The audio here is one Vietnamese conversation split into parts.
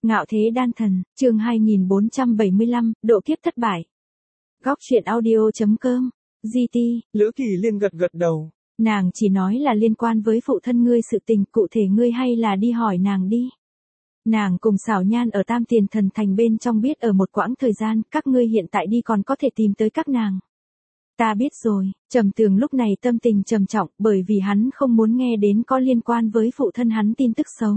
Ngạo thế đan thần, chương 2475, độ kiếp thất bại. Góc truyện audio.com, GT. Lữ Kỳ Liên gật gật đầu. Nàng chỉ nói là liên quan với phụ thân ngươi sự tình, cụ thể ngươi hay là đi hỏi nàng đi. Nàng cùng Xảo Nhan ở Tam Tiền Thần Thành bên trong biết ở một quãng thời gian, các ngươi hiện tại đi còn có thể tìm tới các nàng. Ta biết rồi, Trầm Tường lúc này tâm tình trầm trọng bởi vì hắn không muốn nghe đến có liên quan với phụ thân hắn tin tức xấu.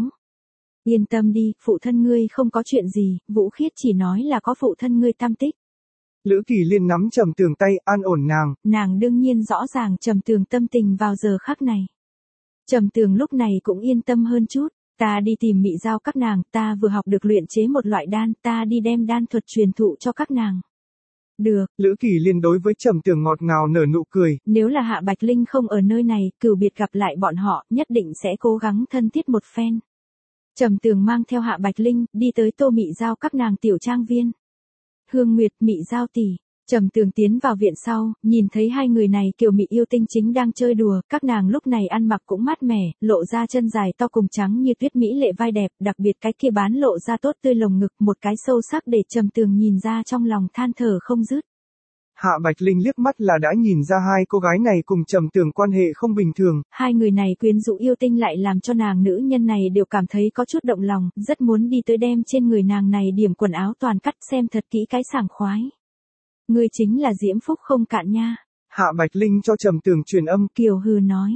Yên tâm đi, phụ thân ngươi không có chuyện gì, Vũ Khiết chỉ nói là có phụ thân ngươi tam tích. Lữ Kỳ Liên nắm Trầm Tường tay an ổn nàng. Nàng đương nhiên rõ ràng Trầm Tường tâm tình vào giờ khắc này. Trầm Tường lúc này cũng yên tâm hơn chút. Ta đi tìm Mị Giao các nàng, ta vừa học được luyện chế một loại đan, ta đi đem đan thuật truyền thụ cho các nàng. Được. Lữ Kỳ Liên đối với Trầm Tường ngọt ngào nở nụ cười. Nếu là Hạ Bạch Linh không ở nơi này, cửu biệt gặp lại bọn họ, nhất định sẽ cố gắng thân thiết một phen. Trầm Tường mang theo Hạ Bạch Linh, đi tới Tô Mị Giao các nàng tiểu trang viên. Hương Nguyệt, Mị Giao tỷ. Trầm Tường tiến vào viện sau, nhìn thấy hai người này kiều mị yêu tinh chính đang chơi đùa, các nàng lúc này ăn mặc cũng mát mẻ, lộ ra chân dài to cùng trắng như tuyết mỹ lệ vai đẹp, đặc biệt cái kia bán lộ ra tốt tươi lồng ngực, một cái sâu sắc để Trầm Tường nhìn ra trong lòng than thở không dứt. Hạ Bạch Linh liếc mắt là đã nhìn ra hai cô gái này cùng Trầm Tường quan hệ không bình thường. Hai người này quyến rũ yêu tinh lại làm cho nàng nữ nhân này đều cảm thấy có chút động lòng, rất muốn đi tới đem trên người nàng này điểm quần áo toàn cắt xem thật kỹ cái sảng khoái. Ngươi chính là diễm phúc không cạn nha. Hạ Bạch Linh cho Trầm Tường truyền âm. Kiều hừ nói.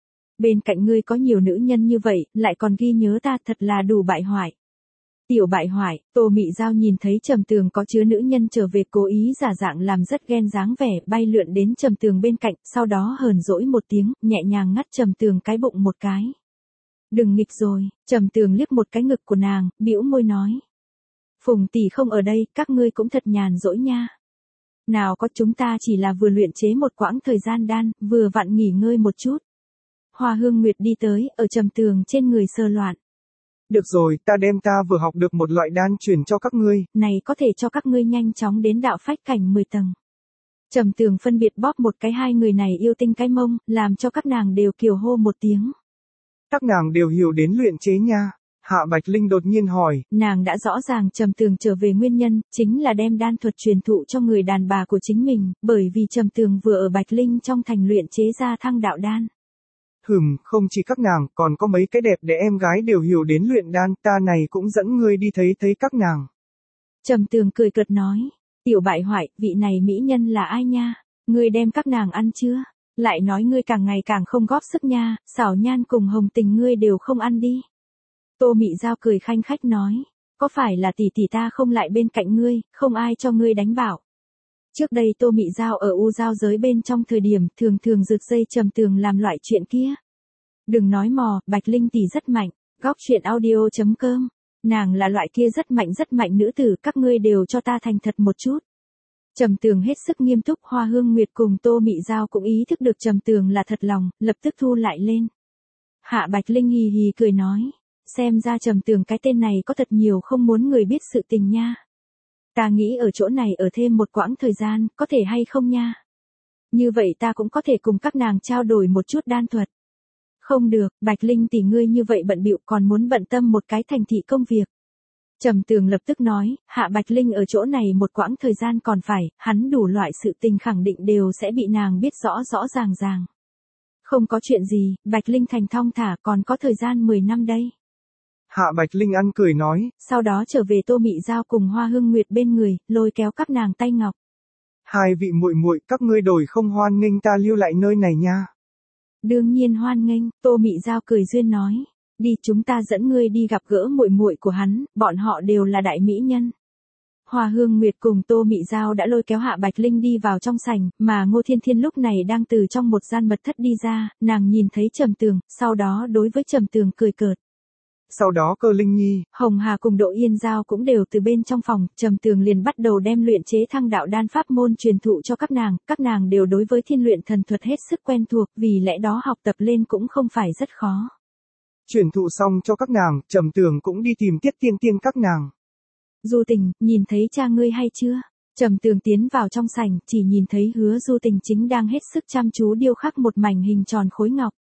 Bên cạnh ngươi có nhiều nữ nhân như vậy, lại còn ghi nhớ ta thật là đủ bại hoại. Tiểu bại hoại, Tô Mị Giao nhìn thấy Trầm Tường có chứa nữ nhân trở về cố ý giả dạng làm rất ghen dáng vẻ, bay lượn đến Trầm Tường bên cạnh, sau đó hờn dỗi một tiếng, nhẹ nhàng ngắt Trầm Tường cái bụng một cái. Đừng nghịch rồi, Trầm Tường liếc một cái ngực của nàng, bĩu môi nói. Phùng tỷ không ở đây, các ngươi cũng thật nhàn rỗi nha. Nào có, chúng ta chỉ là vừa luyện chế một quãng thời gian đan, vừa vặn nghỉ ngơi một chút. Hoa Hương Nguyệt đi tới, ở Trầm Tường trên người sờ loạn. Được rồi, ta đem ta vừa học được một loại đan truyền cho các ngươi. Này có thể cho các ngươi nhanh chóng đến đạo phách cảnh 10 tầng. Trầm Tường phân biệt bóp một cái hai người này yêu tinh cái mông, làm cho các nàng đều kiều hô một tiếng. Các nàng đều hiểu đến luyện chế nha. Hạ Bạch Linh đột nhiên hỏi. Nàng đã rõ ràng Trầm Tường trở về nguyên nhân, chính là đem đan thuật truyền thụ cho người đàn bà của chính mình, bởi vì Trầm Tường vừa ở Bạch Linh trong thành luyện chế ra thăng đạo đan. Không chỉ các nàng, còn có mấy cái đẹp để em gái đều hiểu đến luyện đan, ta này cũng dẫn ngươi đi thấy các nàng. Trầm Tường cười cợt nói, tiểu bại hoại, vị này mỹ nhân là ai nha, ngươi đem các nàng ăn chưa, lại nói ngươi càng ngày càng không góp sức nha, Xảo Nhan cùng Hồng Tình ngươi đều không ăn đi. Tô Mị Giao cười khanh khách nói, có phải là tỷ tỷ ta không lại bên cạnh ngươi, không ai cho ngươi đánh bảo. Trước đây Tô Mị Giao ở U Giao giới bên trong thời điểm thường rực dây Trầm Tường làm loại chuyện kia. Đừng nói mò, Bạch Linh tỷ rất mạnh, góc truyện audio.com, nàng là loại kia rất mạnh nữ tử, các ngươi đều cho ta thành thật một chút. Trầm Tường hết sức nghiêm túc, Hoa Hương Nguyệt cùng Tô Mị Giao cũng ý thức được Trầm Tường là thật lòng, lập tức thu lại lên. Hạ Bạch Linh hì hì cười nói, xem ra Trầm Tường cái tên này có thật nhiều không muốn người biết sự tình nha. Ta nghĩ ở chỗ này ở thêm một quãng thời gian, có thể hay không nha? Như vậy ta cũng có thể cùng các nàng trao đổi một chút đan thuật. Không được, Bạch Linh tỷ ngươi như vậy bận bịu còn muốn bận tâm một cái thành thị công việc. Trầm Tường lập tức nói, Hạ Bạch Linh ở chỗ này một quãng thời gian còn phải, hắn đủ loại sự tình khẳng định đều sẽ bị nàng biết rõ ràng. Không có chuyện gì, Bạch Linh thành thong thả còn có thời gian 10 năm đây. Hạ Bạch Linh ăn cười nói. Sau đó trở về Tô Mị Giao cùng Hoa Hương Nguyệt bên người, lôi kéo các nàng tay ngọc. Hai vị muội muội, các ngươi đổi không hoan nghênh ta lưu lại nơi này nha. Đương nhiên hoan nghênh, Tô Mị Giao cười duyên nói, đi chúng ta dẫn ngươi đi gặp gỡ muội muội của hắn, bọn họ đều là đại mỹ nhân. Hoa Hương Nguyệt cùng Tô Mị Giao đã lôi kéo Hạ Bạch Linh đi vào trong sảnh, mà Ngô Thiên Thiên lúc này đang từ trong một gian mật thất đi ra, nàng nhìn thấy Trầm Tường, sau đó đối với Trầm Tường cười cợt. Sau đó Cơ Linh Nhi, Hồng Hà cùng Đỗ Yên Giao cũng đều từ bên trong phòng, Trầm Tường liền bắt đầu đem luyện chế thăng đạo đan pháp môn truyền thụ cho các nàng đều đối với thiên luyện thần thuật hết sức quen thuộc, vì lẽ đó học tập lên cũng không phải rất khó. Truyền thụ xong cho các nàng, Trầm Tường cũng đi tìm Tiết Tiên các nàng. Du Tình, nhìn thấy cha ngươi hay chưa? Trầm Tường tiến vào trong sảnh, chỉ nhìn thấy Hứa Du Tình chính đang hết sức chăm chú điêu khắc một mảnh hình tròn khối ngọc.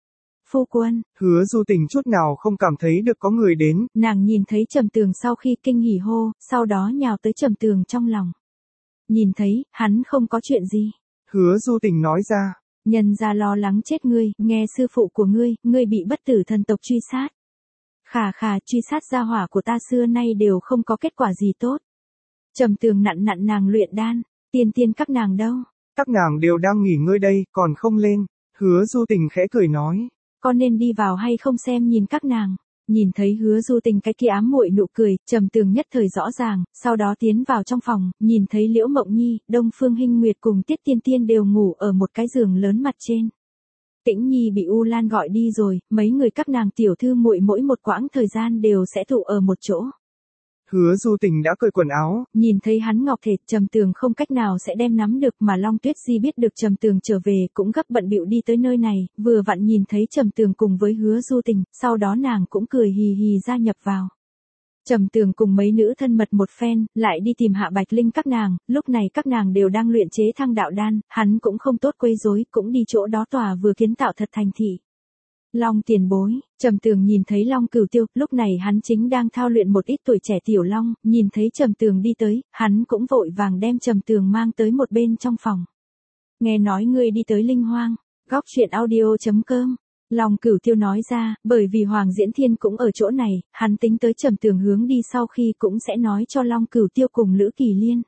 phu quân. Hứa Du Tình chút nào không cảm thấy được có người đến. Nàng nhìn thấy Trầm Tường sau khi kinh hỉ hô, sau đó nhào tới Trầm Tường trong lòng. Nhìn thấy, hắn không có chuyện gì. Hứa Du Tình nói ra. Nhân ra lo lắng chết ngươi, nghe sư phụ của ngươi bị bất tử thần tộc truy sát. Khà, truy sát gia hỏa của ta xưa nay đều không có kết quả gì tốt. Trầm Tường nặn nàng luyện đan, tiên các nàng đâu? Các nàng đều đang nghỉ ngơi đây, còn không lên. Hứa Du Tình khẽ cười nói. Con nên đi vào hay không xem nhìn các nàng. Nhìn thấy Hứa Du Tình cái kia ám muội nụ cười, Trầm Tường nhất thời rõ ràng, sau đó tiến vào trong phòng, nhìn thấy Liễu Mộng Nhi, Đông Phương Hinh Nguyệt cùng Tiết Tiên đều ngủ ở một cái giường lớn mặt trên. Tĩnh Nhi bị U Lan gọi đi rồi, mấy người các nàng tiểu thư muội mỗi một quãng thời gian đều sẽ tụ ở một chỗ. Hứa Du Tình đã cởi quần áo. Nhìn thấy hắn ngọc thể, Trầm Tường không cách nào sẽ đem nắm được, mà Long Tuyết Di biết được Trầm Tường trở về cũng gấp bận bịu đi tới nơi này, vừa vặn nhìn thấy Trầm Tường cùng với Hứa Du Tình, sau đó nàng cũng cười hì hì gia nhập vào. Trầm Tường cùng mấy nữ thân mật một phen, lại đi tìm Hạ Bạch Linh các nàng, lúc này các nàng đều đang luyện chế Thăng Đạo Đan, hắn cũng không tốt quấy rối, cũng đi chỗ đó tòa vừa kiến tạo thật thành thị. Long tiền bối, Trầm Tường nhìn thấy Long Cửu Tiêu, lúc này hắn chính đang thao luyện một ít tuổi trẻ tiểu long, nhìn thấy Trầm Tường đi tới, hắn cũng vội vàng đem Trầm Tường mang tới một bên trong phòng. Nghe nói ngươi đi tới Linh Hoang, góc truyện audio.com. Long Cửu Tiêu nói ra, bởi vì Hoàng Diễn Thiên cũng ở chỗ này, hắn tính tới Trầm Tường hướng đi sau khi cũng sẽ nói cho Long Cửu Tiêu cùng Lữ Kỳ Liên.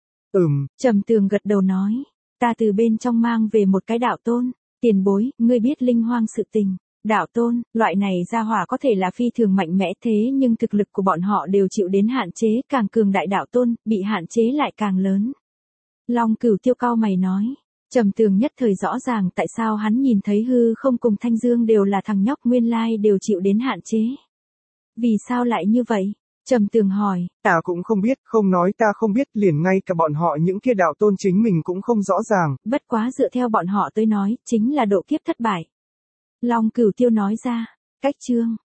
Trầm Tường gật đầu nói, ta từ bên trong mang về một cái đạo tôn, tiền bối, ngươi biết Linh Hoang sự tình. Đạo tôn, loại này gia hỏa có thể là phi thường mạnh mẽ thế nhưng thực lực của bọn họ đều chịu đến hạn chế, càng cường đại đạo tôn, bị hạn chế lại càng lớn. Long Cửu Tiêu cao mày nói. Trầm Tường nhất thời rõ ràng tại sao hắn nhìn thấy hư không cùng Thanh Dương đều là thằng nhóc nguyên lai đều chịu đến hạn chế. Vì sao lại như vậy? Trầm Tường hỏi. Ta cũng không biết, không nói ta không biết, liền ngay cả bọn họ những kia đạo tôn chính mình cũng không rõ ràng. Bất quá dựa theo bọn họ tới nói, chính là độ kiếp thất bại. Long Cửu Tiêu nói ra. Cách chương.